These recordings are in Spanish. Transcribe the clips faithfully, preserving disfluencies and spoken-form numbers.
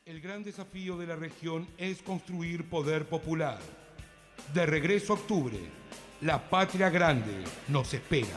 El gran desafío de la región es construir poder popular. De regreso a octubre, la patria grande nos espera.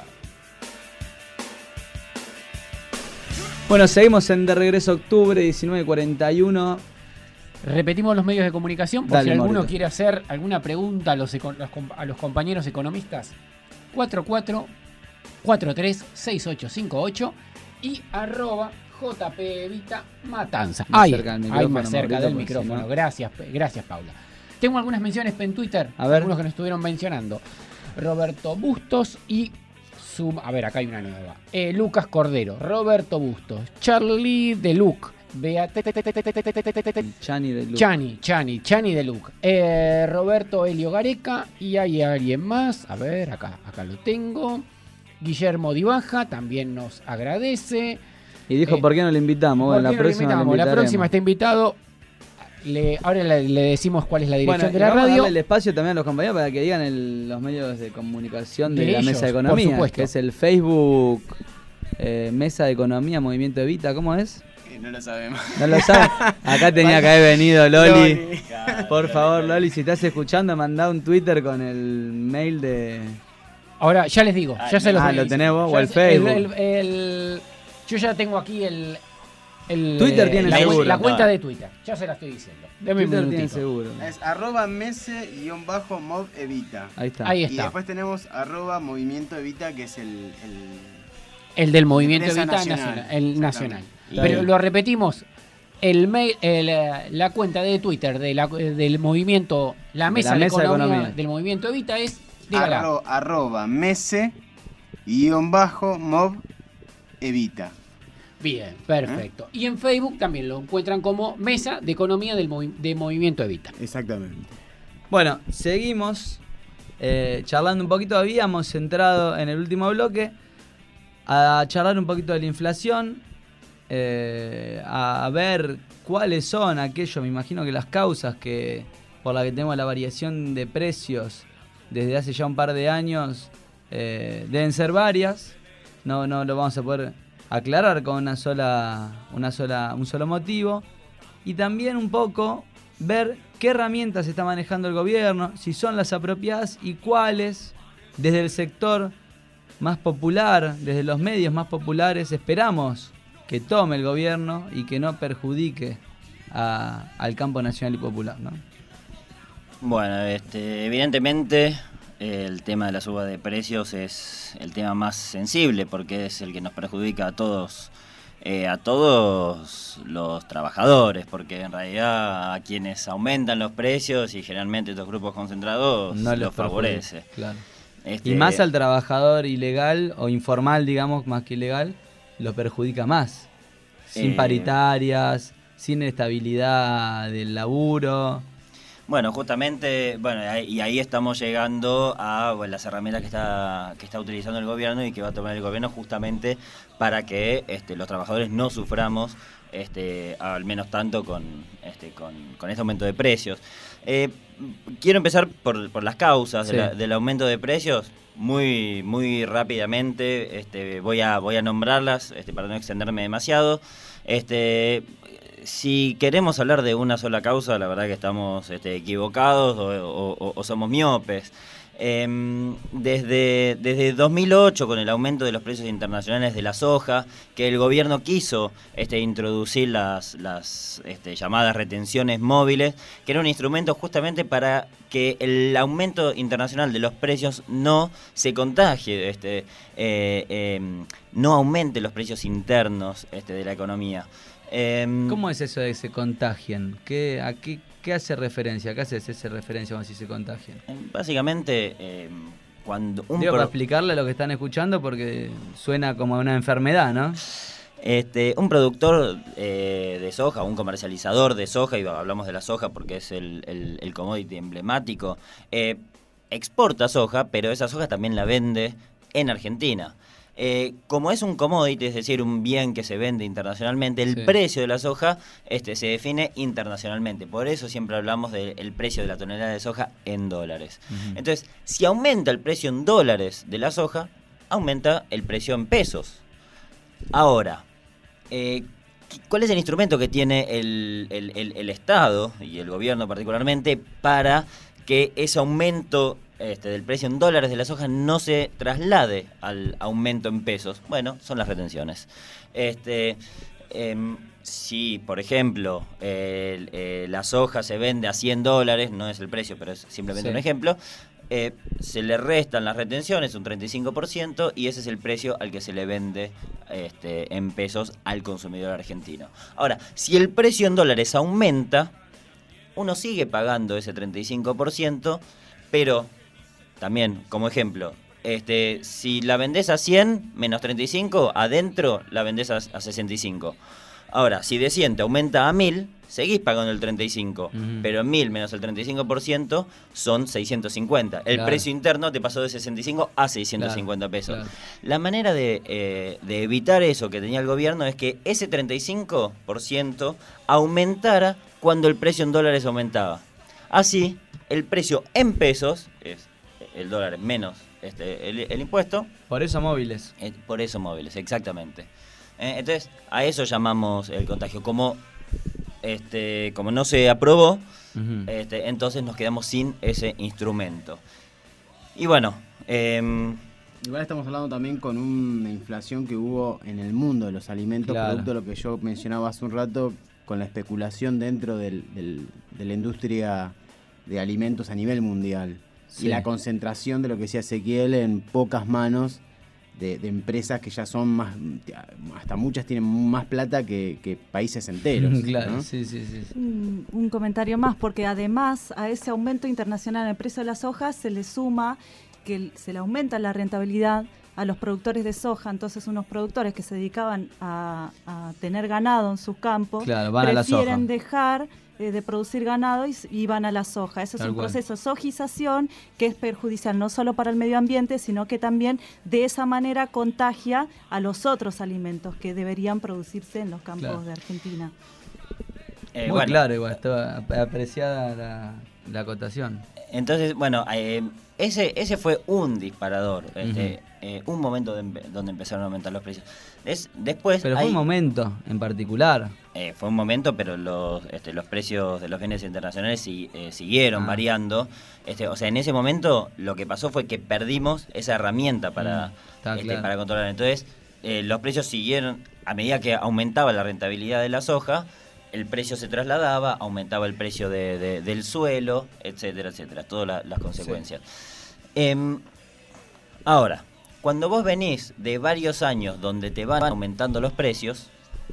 Bueno, seguimos en De Regreso a Octubre, diecinueve cuarenta y uno. Repetimos los medios de comunicación por Dale, si alguno Morita. quiere hacer alguna pregunta a los, eco- los com- a los compañeros economistas. cuatro cuatro cuatro tres seis ocho cinco ocho y arroba J P Evita Matanza. Más Ahí, cerca del ahí micrófono, más cerca Maurito, del porque si micrófono. no- Gracias, Pe- gracias Paula. Tengo algunas menciones en Twitter, A ver. algunos que nos estuvieron mencionando. Roberto Bustos y su, a ver, acá hay una nueva. Eh, Lucas Cordero, Roberto Bustos, Charlie de Luc, Beate Chani de Luz. Chani, Chani, Chani de Luc, eh, Roberto Helio Gareca y hay alguien más. A ver, acá, acá lo tengo. Guillermo Dibaja también nos agradece. Y dijo, Eh, ¿por qué no le invitamos? Bueno, ¿Por la qué no lo próxima le invitamos? La invitaremos. próxima está invitado. Le, ahora le, le decimos cuál es la dirección Bueno, de y la vamos a radio. darle el espacio también a los compañeros para que digan el- los medios de comunicación de, De la ellos, Mesa de por Economía, supuesto. que es el Facebook eh, Mesa de Economía Movimiento Evita. ¿Cómo es? Eh, No lo sabemos. ¿No lo sabes? Acá tenía que haber venido Loli. Loli. Por favor, Loli, si estás escuchando, mandá un Twitter con el mail de... Ahora, ya les digo, Ah, ya se los ah, digo. lo tenés vos, Ya o el sé- Facebook. el- el- yo ya tengo aquí el... el, Twitter eh, tiene la, seguro. la cuenta de Twitter. Ya se la estoy diciendo. Deme un Twitter tiene minutito. seguro. Es arroba mese-mob evita. Ahí está. Ahí Y está. después tenemos arroba movimiento evita, que es el... el- El del movimiento Empresa Evita Nacional. Nacional. El Exactamente. nacional. Está Pero bien. lo repetimos. El mail, el, eh, la cuenta de Twitter de la, del movimiento, la De mesa, la de, Mesa de economía, Economía. del movimiento Evita es, dígala. arro- arroba mese-mob evita. Bien, perfecto. Y en Facebook también lo encuentran como Mesa de Economía del movi- de Movimiento Evita. Exactamente. Bueno, seguimos eh, charlando un poquito. Habíamos entrado en el último bloque a charlar un poquito de la inflación, eh, a ver cuáles son aquellos, me imagino que las causas que por las que tenemos la variación de precios desde hace ya un par de años eh, deben ser varias. No, no lo vamos a poder aclarar con una sola, una sola, un solo motivo. Y también un poco ver qué herramientas está manejando el gobierno, si son las apropiadas y cuáles, desde el sector más popular, desde los medios más populares, esperamos que tome el gobierno y que no perjudique a- al campo nacional y popular, ¿no? Bueno, este, evidentemente eh, el tema de la suba de precios es el tema más sensible porque es el que nos perjudica a todos, eh, a todos los trabajadores, porque en realidad a quienes aumentan los precios y generalmente estos grupos concentrados No les los favorece. perjudica, claro. Este, Y más al trabajador ilegal o informal, digamos, más que ilegal, lo perjudica más. Sin Eh, paritarias, sin estabilidad del laburo. Bueno, justamente, bueno, ahí- y ahí estamos llegando a bueno, las herramientas que está que está utilizando el gobierno y que va a tomar el gobierno justamente para que este, los trabajadores no suframos este, al menos tanto con este con, con este aumento de precios. Eh, quiero empezar por, por las causas Sí. de la- del aumento de precios. Muy muy rápidamente este, voy a voy a nombrarlas este, para no extenderme demasiado. Este Si queremos hablar de una sola causa, la verdad que estamos este, equivocados o, o- o somos miopes. Em, desde, desde dos mil ocho, con el aumento de los precios internacionales de la soja, que el gobierno quiso este, introducir las, las este, llamadas retenciones móviles, que era un instrumento justamente para que el aumento internacional de los precios no se contagie, este, eh, em, no aumente los precios internos este, de la economía. Em, ¿Cómo es eso de que se contagien? ¿Qué, a qué, qué hace referencia? ¿Qué hace esa referencia cuando si se contagian? Básicamente, eh, cuando un Digo, pro- para explicarle a los que están escuchando porque suena como una enfermedad, ¿no? este, un productor eh, de soja, un comercializador de soja, y hablamos de la soja porque es el, el, el commodity emblemático, eh, exporta soja, pero esa soja también la vende en Argentina. Eh, como es un commodity, es decir, un bien que se vende internacionalmente, el Sí. precio de la soja este, se define internacionalmente. Por eso siempre hablamos del precio de la tonelada de soja en dólares. Ujú. Entonces, si aumenta el precio en dólares de la soja, aumenta el precio en pesos. Ahora, eh, ¿cuál es el instrumento que tiene el, el, el, el Estado y el gobierno particularmente para que ese aumento este, del precio en dólares de la soja no se traslade al aumento en pesos? Bueno, son las retenciones. Este, eh, si, por ejemplo, eh, eh, la soja se vende a cien dólares, no es el precio, pero es simplemente sí. un ejemplo, eh, se le restan las retenciones, un treinta y cinco por ciento, y ese es el precio al que se le vende este, en pesos al consumidor argentino. Ahora, si el precio en dólares aumenta, uno sigue pagando ese treinta y cinco por ciento, pero también, como ejemplo, este, si la vendés a cien menos treinta y cinco, adentro la vendés a, a sesenta y cinco. Ahora, si de cien te aumenta a mil, seguís pagando el treinta y cinco, uh-huh. pero mil menos el treinta y cinco por ciento son seiscientos cincuenta. El claro. precio interno te pasó de sesenta y cinco a seiscientos cincuenta claro, pesos. Claro. La manera de, eh, de evitar eso que tenía el gobierno es que ese treinta y cinco por ciento aumentara cuando el precio en dólares aumentaba. Así, el precio en pesos, es el dólar menos este, el, el impuesto. Por eso móviles. Eh, por eso móviles, exactamente. Eh, entonces, a eso llamamos el contagio. Como este, como no se aprobó, uh-huh. este, entonces nos quedamos sin ese instrumento. Y bueno, eh, igual estamos hablando también con una inflación que hubo en el mundo de los alimentos, claro. producto de lo que yo mencionaba hace un rato, con la especulación dentro del, del, de la industria de alimentos a nivel mundial. Sí. Y la concentración de lo que decía Ezequiel en pocas manos de, de empresas que ya son más, hasta muchas tienen más plata que, que países enteros. Claro, ¿no? sí, sí, sí. Un, un comentario más, porque además a ese aumento internacional en el precio de la soja se le suma que se le aumenta la rentabilidad a los productores de soja. Entonces unos productores que se dedicaban a, a tener ganado en sus campos, claro, van prefieren a la soja. dejar eh, de producir ganado y, y van a la soja. Eso es Tal un cual. proceso de sojización que es perjudicial no solo para el medio ambiente, sino que también de esa manera contagia a los otros alimentos que deberían producirse en los campos claro. de Argentina. eh, Muy bueno, claro, igual, estaba apreciada la, la acotación. Entonces, bueno, eh, ese ese fue un disparador, este, uh-huh. eh, un momento de, donde empezaron a aumentar los precios. Es, después pero fue hay, un momento en particular. Eh, fue un momento, pero los este, los precios de los bienes internacionales si, eh, siguieron ah. variando. Este, o sea, en ese momento lo que pasó fue que perdimos esa herramienta para, mm, este, claro. para controlar. Entonces, eh, los precios siguieron, a medida que aumentaba la rentabilidad de la soja, el precio se trasladaba, aumentaba el precio de, de, del suelo, etcétera, etcétera, todas la, las consecuencias. Sí. Eh, ahora, cuando vos venís de varios años donde te van aumentando los precios,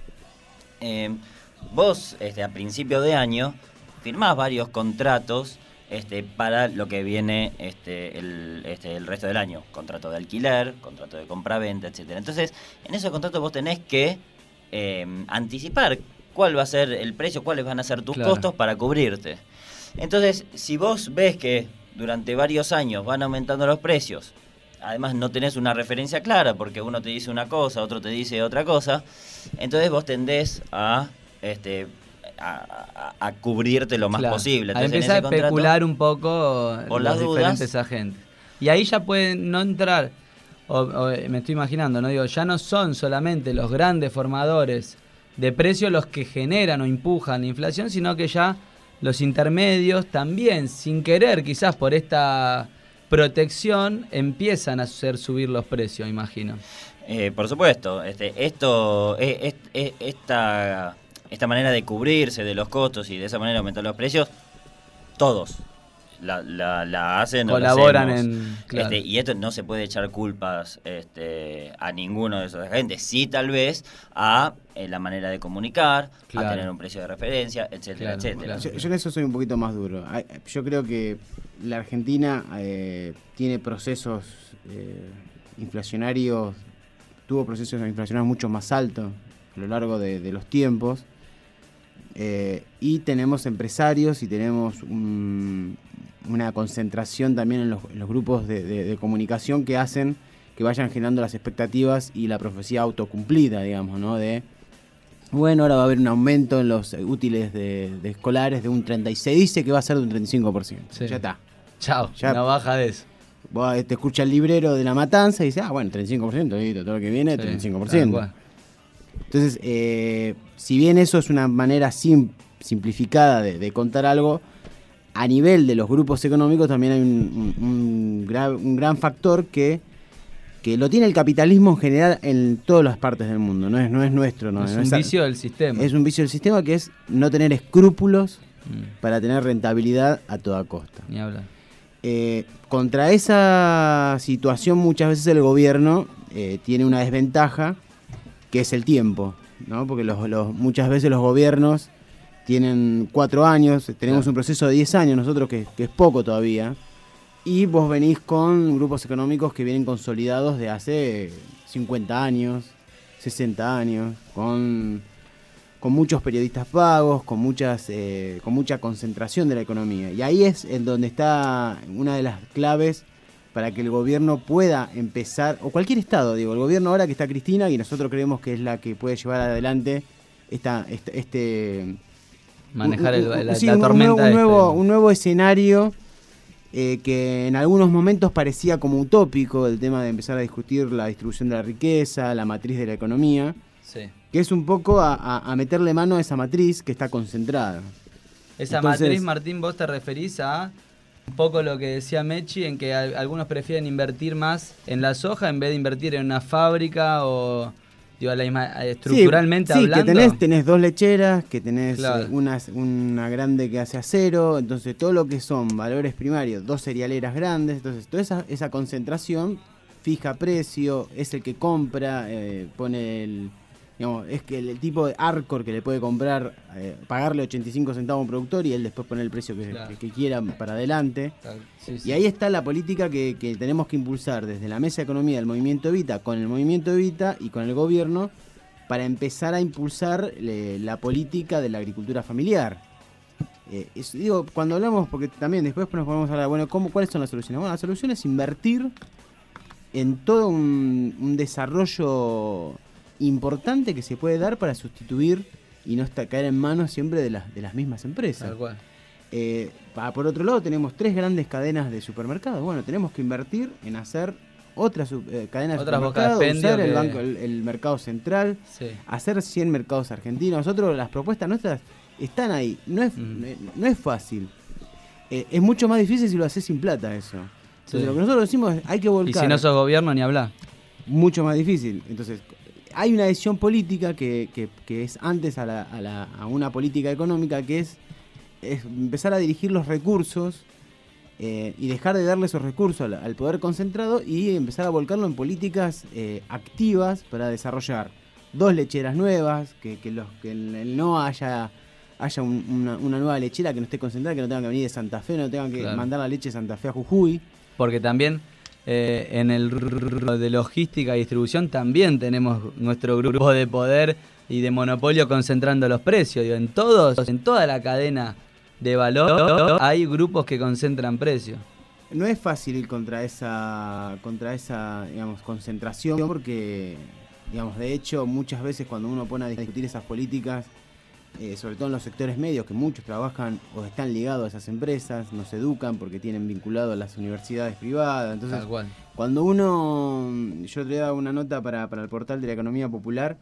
eh, vos este, a principio de año firmás varios contratos este, para lo que viene este, el, este, el resto del año. Contrato de alquiler, contrato de compraventa, etcétera. Entonces, en esos contratos vos tenés que eh, anticipar cuál va a ser el precio, cuáles van a ser tus claro. costos para cubrirte. Entonces, si vos ves que durante varios años van aumentando los precios, además no tenés una referencia clara porque uno te dice una cosa, otro te dice otra cosa, entonces vos tendés a este a, a, a cubrirte lo más claro. posible. Entonces, a empezar en ese a especular un poco por los las diferentes dudas, agentes. Y ahí ya pueden no entrar, o, o, me estoy imaginando, no digo, ya no son solamente los grandes formadores de precios los que generan o empujan la inflación, sino que ya los intermedios también, sin querer, quizás por esta protección, empiezan a hacer subir los precios, imagino. Eh, por supuesto, este, esto, es, es, esta, esta manera de cubrirse de los costos y de esa manera aumentar los precios, todos la, la, la hacen, colaboran o en claro. este, y esto no se puede echar culpas este, a ninguno de esos agentes, sí tal vez a eh, la manera de comunicar, claro. a tener un precio de referencia, etcétera, claro, etcétera. Claro. Yo, yo en eso soy un poquito más duro. Yo creo que la Argentina eh, tiene procesos eh, inflacionarios, tuvo procesos inflacionarios mucho más altos a lo largo de, de los tiempos, eh, y tenemos empresarios y tenemos un, una concentración también en los, en los grupos de, de, de comunicación que hacen que vayan generando las expectativas y la profecía autocumplida, digamos, ¿no? De, bueno, ahora va a haber un aumento en los útiles de, de escolares de un treinta y seis, dice que va a ser de un treinta y cinco por ciento. Sí. Ya está. Chao, ya una baja de eso. Vos te escucha el librero de La Matanza y dice, ah, bueno, treinta y cinco por ciento, todo lo que viene, sí, treinta y cinco por ciento. Entonces, eh, si bien eso es una manera sim- simplificada de, de contar algo, a nivel de los grupos económicos también hay un, un, un, gra- un gran factor que, que lo tiene el capitalismo en general en todas las partes del mundo, no es, no es nuestro. No, es no un es, vicio del sistema. Es un vicio del sistema que es no tener escrúpulos Mm, para tener rentabilidad a toda costa. ni hablar. Eh, contra esa situación muchas veces el gobierno eh, tiene una desventaja, que es el tiempo, ¿no? Porque los, los, muchas veces los gobiernos tienen cuatro años, tenemos Claro. un proceso de diez años nosotros, que, que es poco todavía, y vos venís con grupos económicos que vienen consolidados de hace cincuenta años, sesenta años, con, con muchos periodistas pagos, con, muchas, eh, con mucha concentración de la economía. Y ahí es en donde está una de las claves para que el gobierno pueda empezar, o cualquier estado, digo, el gobierno ahora que está Cristina, y nosotros creemos que es la que puede llevar adelante esta, este... este Manejar un- un- el, la, sí, la un, tormenta. un esta. nuevo, un nuevo escenario eh, que en algunos momentos parecía como utópico, el tema de empezar a discutir la distribución de la riqueza, la matriz de la economía, Sí. que es un poco a, a- a meterle mano a esa matriz que está concentrada. Esa Entonces- matriz, Martín, vos te referís a un poco lo que decía Mechi, en que al- algunos prefieren invertir más en la soja en vez de invertir en una fábrica o digo, a la ima- estructuralmente sí, sí, hablando. que tenés, tenés dos lecheras, que tenés Claro. eh, una, una grande que hace acero, entonces todo lo que son valores primarios, dos cerealeras grandes, entonces toda esa, esa concentración fija precio, es el que compra, eh, pone el... Digamos, es que el, el tipo de Arcor que le puede comprar, eh, pagarle ochenta y cinco centavos a un productor y él después pone el precio que, Claro. que, que quiera para adelante. Sí, sí. Y ahí está la política que, que tenemos que impulsar desde la Mesa de Economía del Movimiento Evita, con el Movimiento Evita y con el gobierno, para empezar a impulsar le, la política de la agricultura familiar. Eh, es- digo, cuando hablamos, porque también después nos podemos hablar, bueno, ¿cómo, ¿cuáles son las soluciones? Bueno, la solución es invertir en todo un, un desarrollo importante que se puede dar para sustituir y no está, caer en manos siempre de las, de las mismas empresas. Tal cual. Eh, pa- por otro lado, tenemos tres grandes cadenas de supermercados. Bueno, tenemos que invertir en hacer otras sub- eh, cadenas Otras de bocas de supermercados, expendio usar el, que- banco, el, el mercado central, Sí. hacer cien mercados argentinos. Nosotros, las propuestas nuestras están ahí. No es, Mm. no, no es fácil. Eh, es mucho más difícil si lo haces sin plata eso. Entonces, Sí. lo que nosotros decimos es hay que Y volcar. si no sos gobierno, ni hablar. Mucho más difícil. Entonces, hay una decisión política que, que- que es antes a, la- a la- a una política económica, que es, es empezar a dirigir los recursos eh, y dejar de darle esos recursos al, al poder concentrado y empezar a volcarlo en políticas eh, activas para desarrollar dos lecheras nuevas, que, que, los, que en el no haya, haya un- una, una nueva lechera que no esté concentrada, que no tengan que venir de Santa Fe, no tengan que Claro. mandar la leche de Santa Fe a Jujuy. Porque también eh, en el rubro de logística y distribución también tenemos nuestro grupo de poder y de monopolio concentrando los precios. Digo, en todos, en toda la cadena de valor hay grupos que concentran precios. No es fácil ir contra esa, contra esa, digamos, concentración, porque, digamos, de hecho, muchas veces cuando uno pone a discutir esas políticas, eh, sobre todo en los sectores medios, que muchos trabajan o están ligados a esas empresas, no se educan porque tienen vinculado a las universidades privadas. Entonces, Tal cual. cuando uno, yo le daba una nota para, para el portal de la economía popular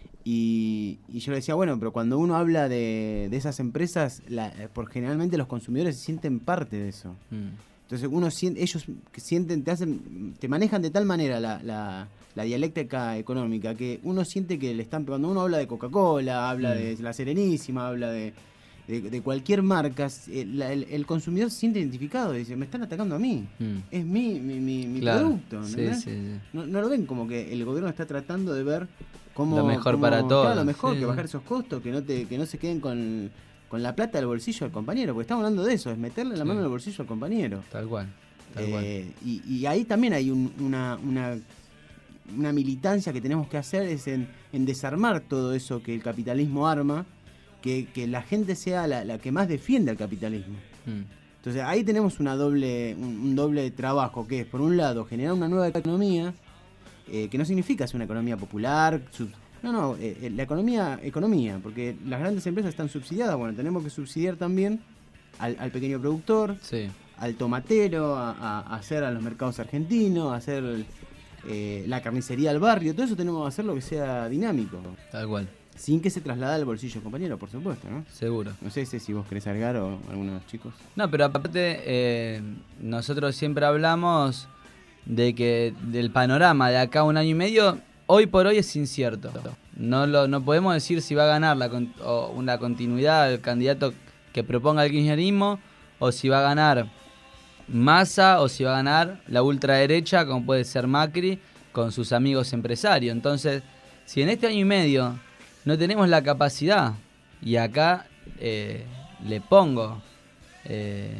y, y yo le decía, bueno, pero cuando uno habla de, de esas empresas, la, por generalmente los consumidores se sienten parte de eso. Mm. Entonces uno siente, ellos que sienten, te hacen, te manejan de tal manera la, la, la dialéctica económica que uno siente que le están, cuando uno habla de Coca-Cola, habla Mm. de La Serenísima, habla de, de, de cualquier marca, el, el, el consumidor se siente identificado y dice, me están atacando a mí, Mm. es mi, mi, mi, mi Claro. producto. Sí, ¿entendés? sí, sí. No, no lo ven como que el gobierno está tratando de ver cómo Lo mejor cómo- para todos. claro, lo mejor, Sí, que sí. bajar esos costos, que no te, que no se queden con, con la plata del bolsillo del compañero, porque estamos hablando de eso, es meterle la Sí. mano en el bolsillo al compañero. Tal cual. Tal cual. Eh, y, y ahí también hay un- una, una, una militancia que tenemos que hacer, es en, en desarmar todo eso que el capitalismo arma, que, que la gente sea la, la que más defiende al capitalismo. Mm. Entonces ahí tenemos una doble, un, un doble trabajo, que es por un lado generar una nueva economía, eh, que no significa ser una economía popular, sub- no, no, eh, eh, la economía, economía, porque las grandes empresas están subsidiadas, bueno, tenemos que subsidiar también al, al pequeño productor, Sí. al tomatero, a, a- a hacer a los mercados argentinos, a hacer eh, la carnicería al barrio, todo eso tenemos que hacerlo que sea dinámico. Tal cual. Sin que se traslade al bolsillo, compañero, por supuesto, ¿no? Seguro. No sé si vos querés agregar o algunos chicos. No, pero aparte, eh, nosotros siempre hablamos de que del panorama de acá a un año y medio, hoy por hoy es incierto. No lo, no podemos decir si va a ganar la, o una continuidad el candidato que proponga el kirchnerismo, o si va a ganar Massa, o si va a ganar la ultraderecha, como puede ser Macri, con sus amigos empresarios. Entonces, si en este año y medio no tenemos la capacidad, y acá eh, le pongo eh,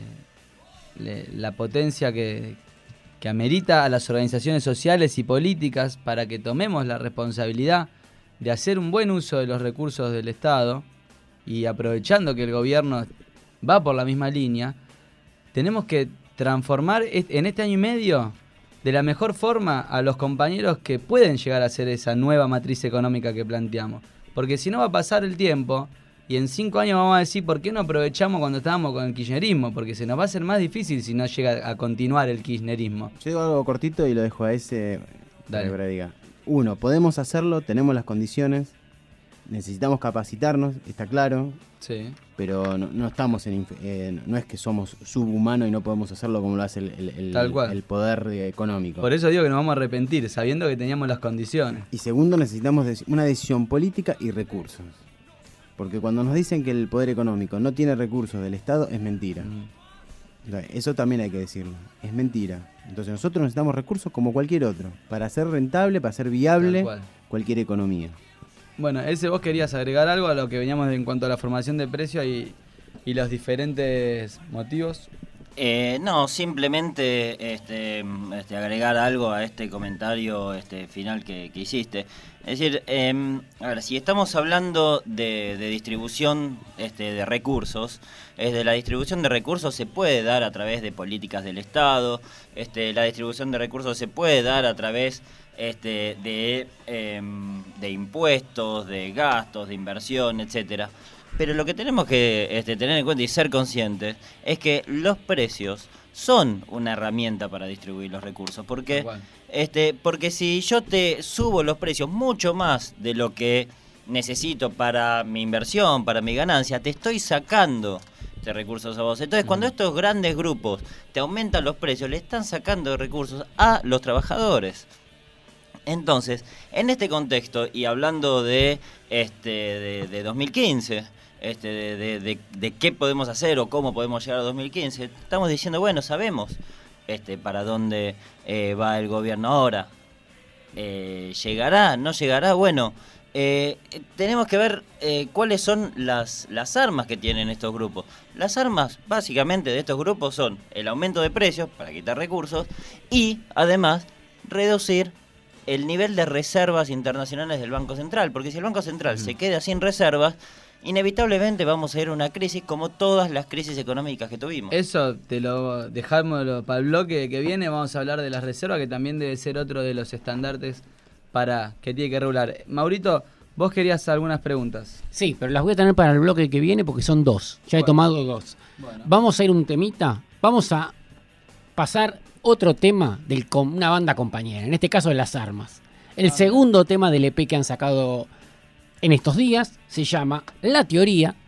le, la potencia que, que amerita a las organizaciones sociales y políticas para que tomemos la responsabilidad de hacer un buen uso de los recursos del Estado, y aprovechando que el gobierno va por la misma línea, tenemos que transformar en este año y medio de la mejor forma a los compañeros que pueden llegar a ser esa nueva matriz económica que planteamos. Porque si no va a pasar el tiempo y en cinco años vamos a decir ¿por qué no aprovechamos cuando estábamos con el kirchnerismo? Porque se nos va a hacer más difícil si no llega a continuar el kirchnerismo. Yo digo algo cortito y lo dejo a ese para Dale. que diga. Uno, podemos hacerlo, tenemos las condiciones, necesitamos capacitarnos, está claro, Sí. pero no, no estamos en, inf- eh, no es que somos subhumanos y no podemos hacerlo como lo hace el, el, el- Tal cual. el poder eh, económico. Por eso digo que nos vamos a arrepentir, sabiendo que teníamos las condiciones. Y segundo, necesitamos dec- una decisión política y recursos. Porque cuando nos dicen que el poder económico no tiene recursos del Estado, es mentira. Mm. O sea, eso también hay que decirlo, es mentira. Entonces nosotros necesitamos recursos como cualquier otro, para ser rentable, para ser viable Tal cual. cualquier economía. Bueno, ese vos querías agregar algo a lo que veníamos de- en cuanto a la formación de precios y, y los diferentes motivos. Eh, no, simplemente este, este, agregar algo a este comentario este, final que, que hiciste. Es decir, eh, a ver, si estamos hablando de, de distribución este, de recursos, es de la distribución de recursos se puede dar a través de políticas del Estado, este, la distribución de recursos se puede dar a través este, de, eh, de impuestos, de gastos, de inversión, etcétera. Pero lo que tenemos que este, tener en cuenta y ser conscientes es que los precios son una herramienta para distribuir los recursos. Porque, Igual. este, porque si yo te subo los precios mucho más de lo que necesito para mi inversión, para mi ganancia, te estoy sacando de recursos a vos. Entonces, cuando estos grandes grupos te aumentan los precios, le están sacando recursos a los trabajadores. Entonces, en este contexto, y hablando de este de, de dos mil quince, este de, de, de, de qué podemos hacer o cómo podemos llegar a dos mil quince, estamos diciendo, bueno, sabemos este para dónde eh, va el gobierno ahora. Eh, ¿Llegará? ¿No llegará? Bueno, eh, tenemos que ver eh, cuáles son las, las armas que tienen estos grupos. Las armas, básicamente, de estos grupos son el aumento de precios para quitar recursos y, además, reducir el nivel de reservas internacionales del Banco Central, porque si el Banco Central mm. se queda sin reservas, inevitablemente vamos a ir a una crisis como todas las crisis económicas que tuvimos. Eso te lo dejamos para el bloque que viene, vamos a hablar de las reservas, que también debe ser otro de los estandartes para que tiene que regular. Maurito, vos querías algunas preguntas. Sí, pero las voy a tener para el bloque que viene porque son dos, ya he Bueno. tomado dos. Bueno. Vamos a ir un temita, vamos a pasar otro tema de una banda compañera, en este caso de las armas. El Ah, segundo tema del E P que han sacado en estos días se llama La Teoría